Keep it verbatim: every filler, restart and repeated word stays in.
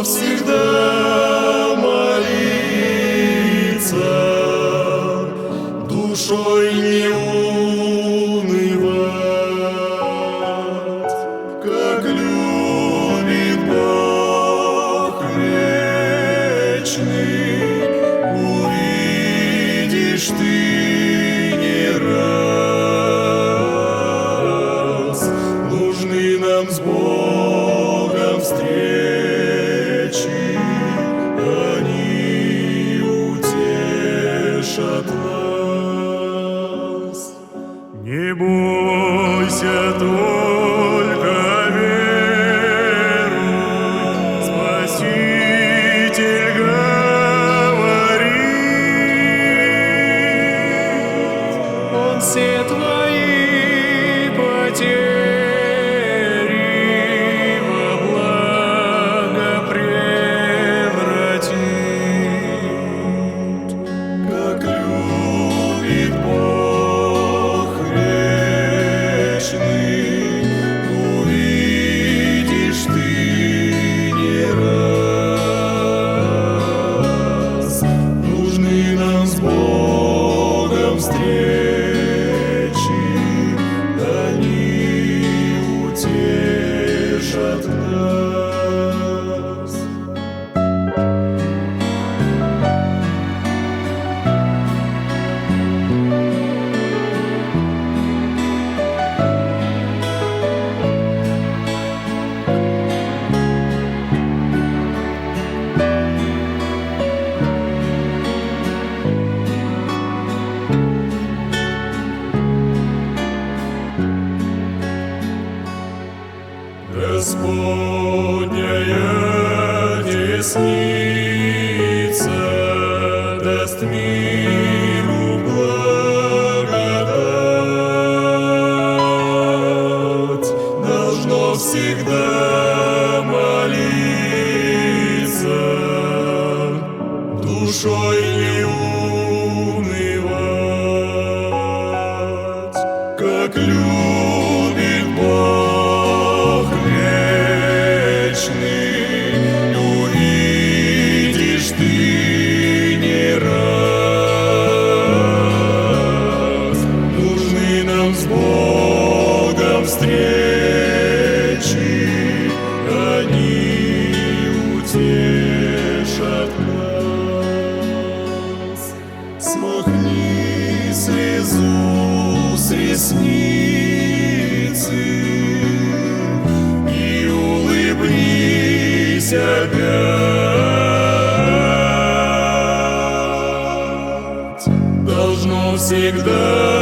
всегда молиться, душой не унывать, как любит Бог вечный, увидишь ты не раз. Нужны нам с Богом встречи, они утешат нас. Не бойся, только веруй, Спаситель говорит, Он все твои потери во благо превратит, как любит Бог вечный, увидишь ты не раз. Нужны нам с Богом встречи, они утешат нас. Господняя десница даст миру благодать, должно всегда молиться, душой не унывать, как любит Бог вечный, увидишь ты не раз. Нужны нам с Богом встречи, они утешат нас. Смахни слезу с ресницы и улыбнись опять. Должно всегда